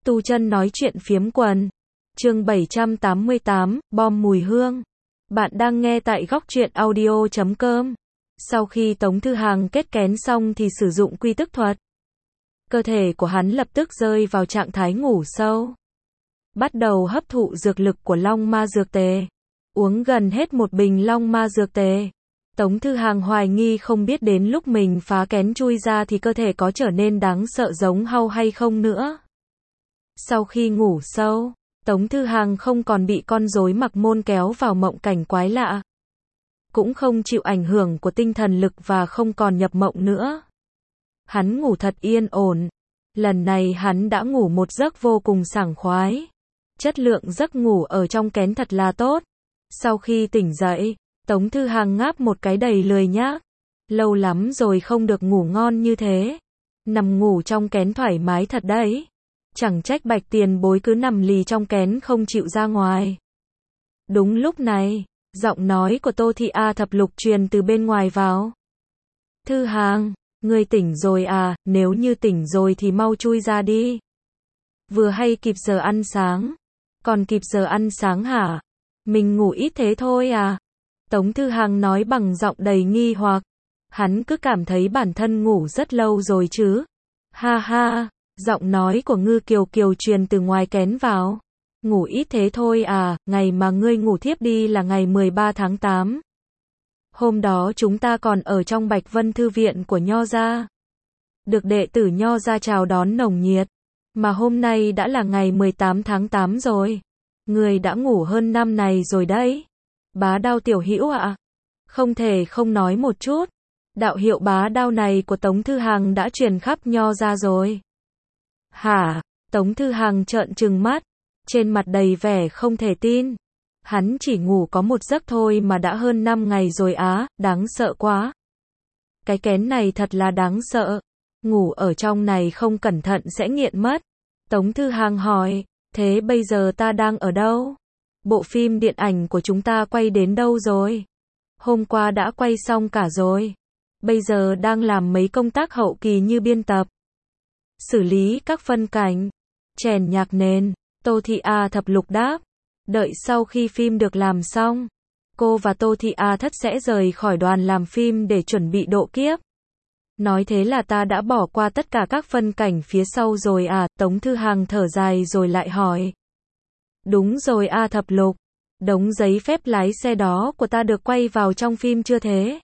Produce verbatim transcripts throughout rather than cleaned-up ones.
Tu chân nói chuyện phiếm quần. Chương bảy trăm tám mươi tám, bom mùi hương. Bạn đang nghe tại góc truyện audio chấm com. Sau khi Tống Thư Hàng kết kén xong thì sử dụng quy tức thuật. Cơ thể của hắn lập tức rơi vào trạng thái ngủ sâu. Bắt đầu hấp thụ dược lực của Long Ma Dược Tề. Uống gần hết một bình Long Ma Dược Tề. Tống Thư Hàng hoài nghi không biết đến lúc mình phá kén chui ra thì cơ thể có trở nên đáng sợ giống hau hay không nữa. Sau khi ngủ sâu, Tống Thư Hàng không còn bị con rối Mặc Môn kéo vào mộng cảnh quái lạ. Cũng không chịu ảnh hưởng của tinh thần lực và không còn nhập mộng nữa. Hắn ngủ thật yên ổn. Lần này hắn đã ngủ một giấc vô cùng sảng khoái. Chất lượng giấc ngủ ở trong kén thật là tốt. Sau khi tỉnh dậy, Tống Thư Hàng ngáp một cái đầy lười nhác. Lâu lắm rồi không được ngủ ngon như thế. Nằm ngủ trong kén thoải mái thật đấy. Chẳng trách Bạch Tiền Bối cứ nằm lì trong kén không chịu ra ngoài. Đúng lúc này, giọng nói của Tô Thị A Thập Lục truyền từ bên ngoài vào. Thư Hàng, ngươi tỉnh rồi à, nếu như tỉnh rồi thì mau chui ra đi. Vừa hay kịp giờ ăn sáng. Còn kịp giờ ăn sáng hả? Mình ngủ ít thế thôi à? Tống Thư Hàng nói bằng giọng đầy nghi hoặc. Hắn cứ cảm thấy bản thân ngủ rất lâu rồi chứ. Ha ha, giọng nói của Ngư Kiều Kiều truyền từ ngoài kén vào. Ngủ ít thế thôi à, ngày mà ngươi ngủ thiếp đi là ngày mười ba tháng tám. Hôm đó chúng ta còn ở trong Bạch Vân Thư viện của Nho Gia. Được đệ tử Nho Gia chào đón nồng nhiệt. Mà hôm nay đã là ngày mười tám tháng tám rồi. Ngươi đã ngủ hơn năm này rồi đấy. Bá Đao tiểu hữu ạ. Không thể không nói một chút. Đạo hiệu Bá Đao này của Tống Thư Hàng đã truyền khắp Nho Gia rồi. Hả? Tống Thư Hàng trợn trừng mắt. Trên mặt đầy vẻ không thể tin. Hắn chỉ ngủ có một giấc thôi mà đã hơn năm ngày rồi á, đáng sợ quá. Cái kén này thật là đáng sợ. Ngủ ở trong này không cẩn thận sẽ nghiện mất. Tống Thư Hàng hỏi, thế bây giờ ta đang ở đâu? Bộ phim điện ảnh của chúng ta quay đến đâu rồi? Hôm qua đã quay xong cả rồi. Bây giờ đang làm mấy công tác hậu kỳ như biên tập, xử lý các phân cảnh, chèn nhạc nền. Tô Thị A Thập Lục đáp. Đợi sau khi phim được làm xong, cô và Tô Thị A Thất sẽ rời khỏi đoàn làm phim để chuẩn bị độ kiếp. Nói thế là ta đã bỏ qua tất cả các phân cảnh phía sau rồi à? Tống Thư Hàng thở dài rồi lại hỏi. Đúng rồi A Thập Lục. Đống giấy phép lái xe đó của ta được quay vào trong phim chưa thế?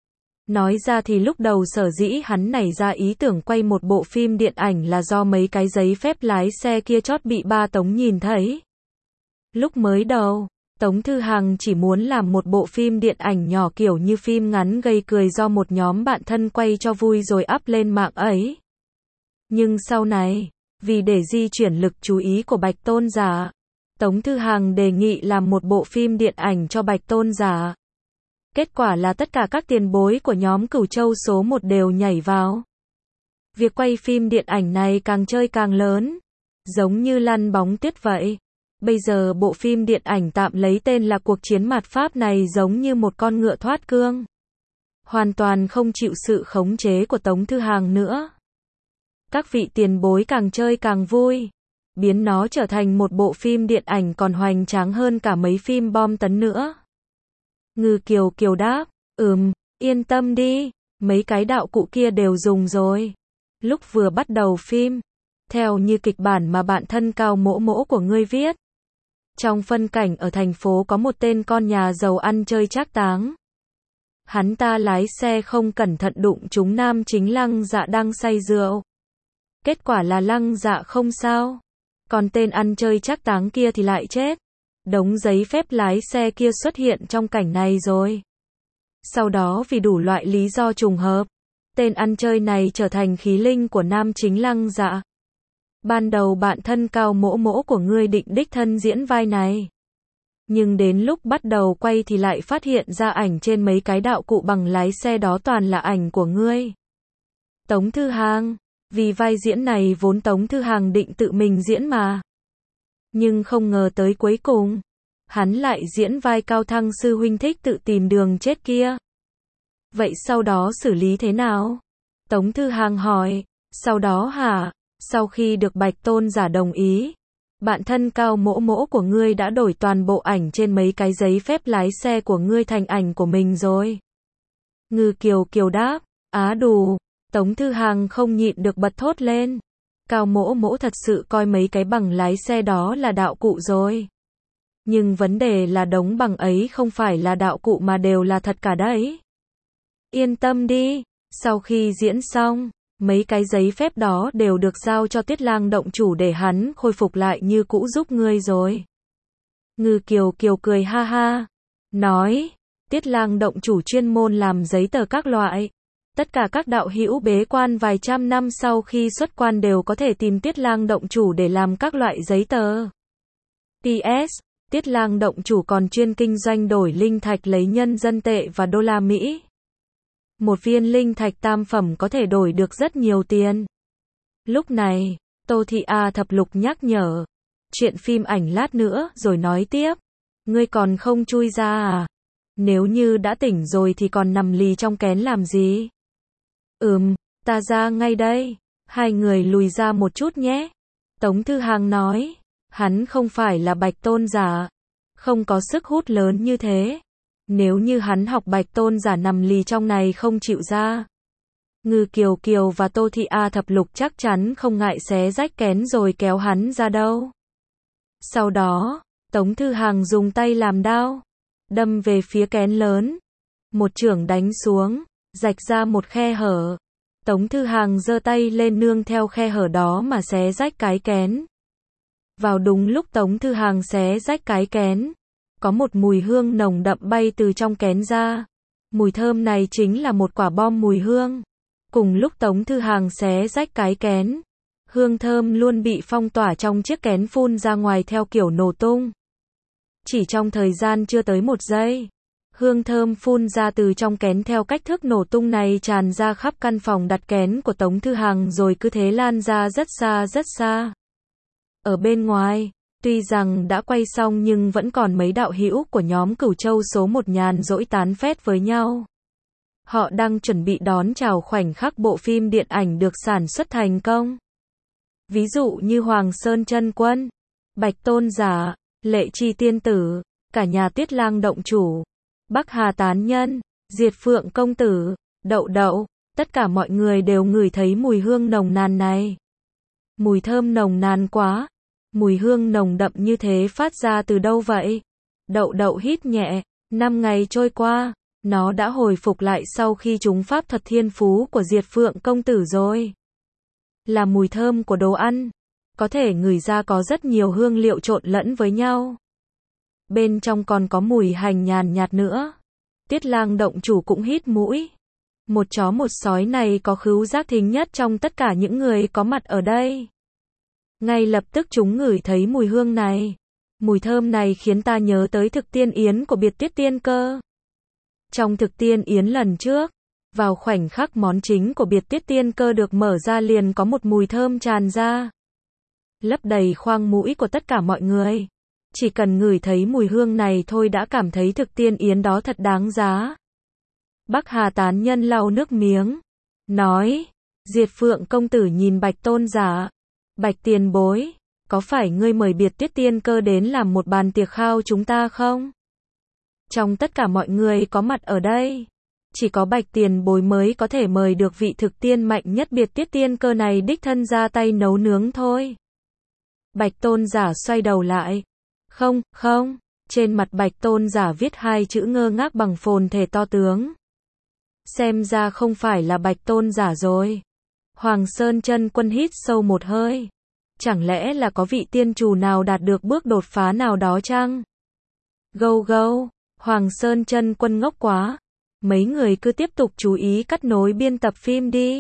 Nói ra thì lúc đầu sở dĩ hắn nảy ra ý tưởng quay một bộ phim điện ảnh là do mấy cái giấy phép lái xe kia chót bị ba Tống nhìn thấy. Lúc mới đầu, Tống Thư Hàng chỉ muốn làm một bộ phim điện ảnh nhỏ kiểu như phim ngắn gây cười do một nhóm bạn thân quay cho vui rồi up lên mạng ấy. Nhưng sau này, vì để di chuyển lực chú ý của Bạch Tôn Giả, Tống Thư Hàng đề nghị làm một bộ phim điện ảnh cho Bạch Tôn Giả. Kết quả là tất cả các tiền bối của nhóm Cửu Châu số một đều nhảy vào. Việc quay phim điện ảnh này càng chơi càng lớn, giống như lăn bóng tuyết vậy. Bây giờ bộ phim điện ảnh tạm lấy tên là Cuộc Chiến Mạt Pháp này giống như một con ngựa thoát cương. Hoàn toàn không chịu sự khống chế của Tống Thư Hàng nữa. Các vị tiền bối càng chơi càng vui, biến nó trở thành một bộ phim điện ảnh còn hoành tráng hơn cả mấy phim bom tấn nữa. Ngư Kiều Kiều đáp, ừm, yên tâm đi, mấy cái đạo cụ kia đều dùng rồi. Lúc vừa bắt đầu phim, theo như kịch bản mà bạn thân Cao Mỗ Mỗ của ngươi viết, trong phân cảnh ở thành phố có một tên con nhà giàu ăn chơi trác táng. Hắn ta lái xe không cẩn thận đụng trúng nam chính Lăng Dạ đang say rượu. Kết quả là Lăng Dạ không sao, còn tên ăn chơi trác táng kia thì lại chết. Đống giấy phép lái xe kia xuất hiện trong cảnh này rồi. Sau đó vì đủ loại lý do trùng hợp, tên ăn chơi này trở thành khí linh của nam chính Lăng Dạ. Ban đầu bạn thân Cao Mỗ Mỗ của ngươi định đích thân diễn vai này. Nhưng đến lúc bắt đầu quay thì lại phát hiện ra ảnh trên mấy cái đạo cụ bằng lái xe đó toàn là ảnh của ngươi. Tống Thư Hàng, vì vai diễn này vốn Tống Thư Hàng định tự mình diễn mà. Nhưng không ngờ tới cuối cùng, hắn lại diễn vai Cao Thăng sư huynh thích tự tìm đường chết kia. Vậy sau đó xử lý thế nào? Tống Thư Hàng hỏi. Sau đó hả? Sau khi được Bạch Tôn giả đồng ý, bạn thân Cao Mỗ Mỗ của ngươi đã đổi toàn bộ ảnh trên mấy cái giấy phép lái xe của ngươi thành ảnh của mình rồi. Ngư Kiều Kiều đáp, á đù, Tống Thư Hàng không nhịn được bật thốt lên. Cao Mỗ Mỗ thật sự coi mấy cái bằng lái xe đó là đạo cụ rồi. Nhưng vấn đề là đống bằng ấy không phải là đạo cụ mà đều là thật cả đấy. Yên tâm đi, sau khi diễn xong, mấy cái giấy phép đó đều được giao cho Tiết Lang động chủ để hắn khôi phục lại như cũ giúp ngươi rồi. Ngư Kiều Kiều cười ha ha, nói, Tiết Lang động chủ chuyên môn làm giấy tờ các loại. Tất cả các đạo hữu bế quan vài trăm năm sau khi xuất quan đều có thể tìm Tiết Lang động chủ để làm các loại giấy tờ. pê ét, Tiết Lang động chủ còn chuyên kinh doanh đổi linh thạch lấy nhân dân tệ và đô la Mỹ. Một viên linh thạch tam phẩm có thể đổi được rất nhiều tiền. Lúc này, Tô Thị A Thập Lục nhắc nhở. Chuyện phim ảnh lát nữa rồi nói tiếp. Ngươi còn không chui ra à? Nếu như đã tỉnh rồi thì còn nằm lì trong kén làm gì? Ừm, ta ra ngay đây. Hai người lùi ra một chút nhé. Tống Thư Hàng nói. Hắn không phải là Bạch Tôn giả. Không có sức hút lớn như thế. Nếu như hắn học Bạch Tôn giả nằm lì trong này không chịu ra. Ngư Kiều Kiều và Tô Thị A Thập Lục chắc chắn không ngại xé rách kén rồi kéo hắn ra đâu. Sau đó, Tống Thư Hàng dùng tay làm đao, đâm về phía kén lớn. Một chưởng đánh xuống, rạch ra một khe hở. Tống Thư Hàng giơ tay lên nương theo khe hở đó mà xé rách cái kén. Vào đúng lúc Tống Thư Hàng xé rách cái kén, có một mùi hương nồng đậm bay từ trong kén ra. Mùi thơm này chính là một quả bom mùi hương. Cùng lúc Tống Thư Hàng xé rách cái kén, hương thơm luôn bị phong tỏa trong chiếc kén phun ra ngoài theo kiểu nổ tung. Chỉ trong thời gian chưa tới một giây, hương thơm phun ra từ trong kén theo cách thức nổ tung này tràn ra khắp căn phòng đặt kén của Tống Thư Hàng rồi cứ thế lan ra rất xa rất xa. Ở bên ngoài, tuy rằng đã quay xong nhưng vẫn còn mấy đạo hữu của nhóm Cửu Châu số một nhàn rỗi tán phét với nhau. Họ đang chuẩn bị đón chào khoảnh khắc bộ phim điện ảnh được sản xuất thành công. Ví dụ như Hoàng Sơn Chân Quân, Bạch Tôn giả, Lệ Chi Tiên Tử, cả nhà Tiết Lang động chủ, Bắc Hà Tán Nhân, Diệt Phượng Công Tử, Đậu Đậu, tất cả mọi người đều ngửi thấy mùi hương nồng nàn này. Mùi thơm nồng nàn quá. Mùi hương nồng đậm như thế phát ra từ đâu vậy? Đậu Đậu hít nhẹ, năm ngày trôi qua, nó đã hồi phục lại sau khi trúng pháp thuật thiên phú của Diệt Phượng Công Tử rồi. Là mùi thơm của đồ ăn, có thể ngửi ra có rất nhiều hương liệu trộn lẫn với nhau. Bên trong còn có mùi hành nhàn nhạt nữa. Tiết Lang động chủ cũng hít mũi. Một chó một sói này có khứu giác thính nhất trong tất cả những người có mặt ở đây. Ngay lập tức chúng ngửi thấy mùi hương này. Mùi thơm này khiến ta nhớ tới thực tiên yến của Biệt Tiết Tiên Cơ. Trong thực tiên yến lần trước, vào khoảnh khắc món chính của Biệt Tiết Tiên Cơ được mở ra liền có một mùi thơm tràn ra, lấp đầy khoang mũi của tất cả mọi người. Chỉ cần ngửi thấy mùi hương này thôi đã cảm thấy thực tiên yến đó thật đáng giá. Bắc Hà Tán Nhân lau nước miếng, nói, Diệt Phượng Công Tử nhìn Bạch Tôn giả. Bạch tiền bối, có phải ngươi mời Biệt Tiết Tiên Cơ đến làm một bàn tiệc khao chúng ta không? Trong tất cả mọi người có mặt ở đây, chỉ có Bạch tiền bối mới có thể mời được vị thực tiên mạnh nhất Biệt Tiết Tiên Cơ này đích thân ra tay nấu nướng thôi. Bạch Tôn giả xoay đầu lại. Không, không, trên mặt Bạch Tôn giả viết hai chữ ngơ ngác bằng phồn thể to tướng. Xem ra không phải là Bạch Tôn giả rồi. Hoàng Sơn Chân Quân hít sâu một hơi. Chẳng lẽ là có vị tiên chủ nào đạt được bước đột phá nào đó chăng? Gâu gâu, Hoàng Sơn Chân Quân ngốc quá. Mấy người cứ tiếp tục chú ý cắt nối biên tập phim đi.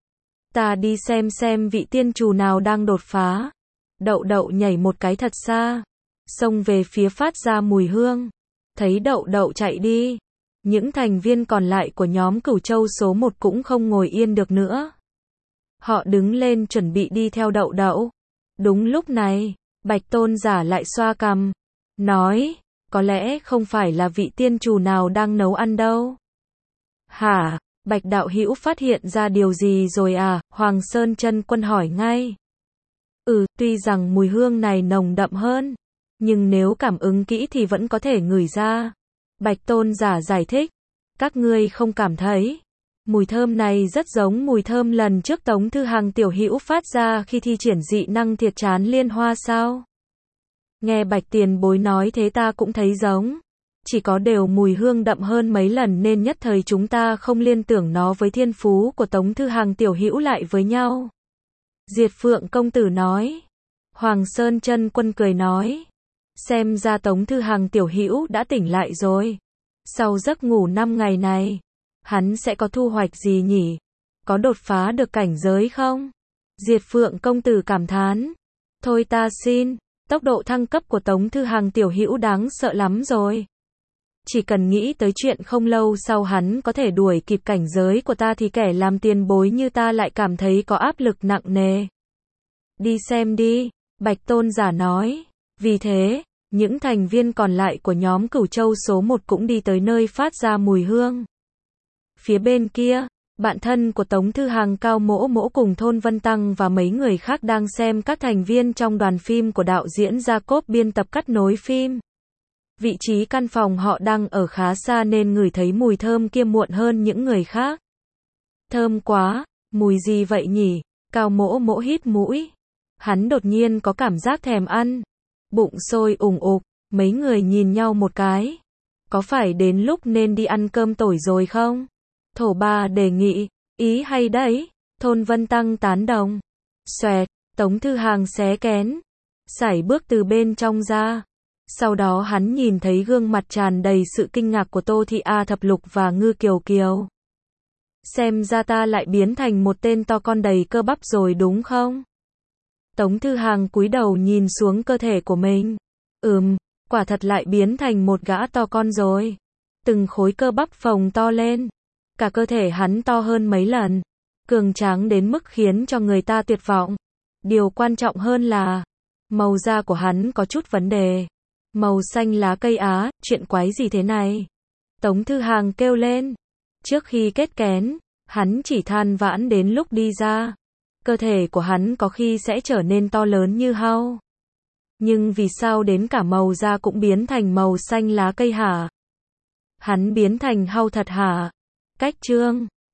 Ta đi xem xem vị tiên chủ nào đang đột phá. Đậu Đậu nhảy một cái thật xa, xông về phía phát ra mùi hương. Thấy Đậu Đậu chạy đi, những thành viên còn lại của nhóm Cửu Châu số một cũng không ngồi yên được nữa. Họ đứng lên chuẩn bị đi theo Đậu Đậu. Đúng lúc này, Bạch Tôn giả lại xoa cằm, nói, có lẽ không phải là vị tiên chủ nào đang nấu ăn đâu. Hả? Bạch đạo hữu phát hiện ra điều gì rồi à? Hoàng Sơn Chân Quân hỏi ngay. Ừ, tuy rằng mùi hương này nồng đậm hơn, nhưng nếu cảm ứng kỹ thì vẫn có thể ngửi ra. Bạch Tôn giả giải thích, các ngươi không cảm thấy mùi thơm này rất giống mùi thơm lần trước Tống Thư Hằng tiểu hữu phát ra khi thi triển dị năng thiệt chán liên hoa sao? Nghe Bạch Tiền Bối nói thế ta cũng thấy giống. Chỉ có đều mùi hương đậm hơn mấy lần nên nhất thời chúng ta không liên tưởng nó với thiên phú của Tống Thư Hằng tiểu hữu lại với nhau. Diệt Phượng công tử nói. Hoàng Sơn Chân Quân cười nói. Xem ra Tống Thư Hằng tiểu hữu đã tỉnh lại rồi. Sau giấc ngủ năm ngày này, hắn sẽ có thu hoạch gì nhỉ? Có đột phá được cảnh giới không? Diệt Phượng công tử cảm thán. Thôi ta xin, tốc độ thăng cấp của Tống Thư Hằng tiểu hữu đáng sợ lắm rồi. Chỉ cần nghĩ tới chuyện không lâu sau hắn có thể đuổi kịp cảnh giới của ta thì kẻ làm tiền bối như ta lại cảm thấy có áp lực nặng nề. Đi xem đi, Bạch Tôn giả nói. Vì thế, những thành viên còn lại của nhóm Cửu Châu số một cũng đi tới nơi phát ra mùi hương. Phía bên kia, bạn thân của Tống Thư Hằng Cao Mỗ Mỗ cùng Thôn Vân Tăng và mấy người khác đang xem các thành viên trong đoàn phim của đạo diễn Jacob biên tập cắt nối phim. Vị trí căn phòng họ đang ở khá xa nên ngửi thấy mùi thơm kia muộn hơn những người khác. Thơm quá, mùi gì vậy nhỉ? Cao Mỗ Mỗ hít mũi. Hắn đột nhiên có cảm giác thèm ăn. Bụng sôi ủng ục, mấy người nhìn nhau một cái. Có phải đến lúc nên đi ăn cơm tỏi rồi không? Thổ Ba đề nghị, ý hay đấy, Thôn Vân Tăng tán đồng. Xoẹt, Tống Thư Hằng xé kén, sải bước từ bên trong ra. Sau đó hắn nhìn thấy gương mặt tràn đầy sự kinh ngạc của Tô Thị A Thập Lục và Ngư Kiều Kiều. Xem ra ta lại biến thành một tên to con đầy cơ bắp rồi đúng không? Tống Thư Hằng cúi đầu nhìn xuống cơ thể của mình. Ừm, quả thật lại biến thành một gã to con rồi. Từng khối cơ bắp phồng to lên. Cả cơ thể hắn to hơn mấy lần. Cường tráng đến mức khiến cho người ta tuyệt vọng. Điều quan trọng hơn là màu da của hắn có chút vấn đề. Màu xanh lá cây á, chuyện quái gì thế này? Tống Thư Hằng kêu lên. Trước khi kết kén, hắn chỉ than vãn đến lúc đi ra. Cơ thể của hắn có khi sẽ trở nên to lớn như hao. Nhưng vì sao đến cả màu da cũng biến thành màu xanh lá cây hả? Hắn biến thành hao thật hả? Cách chương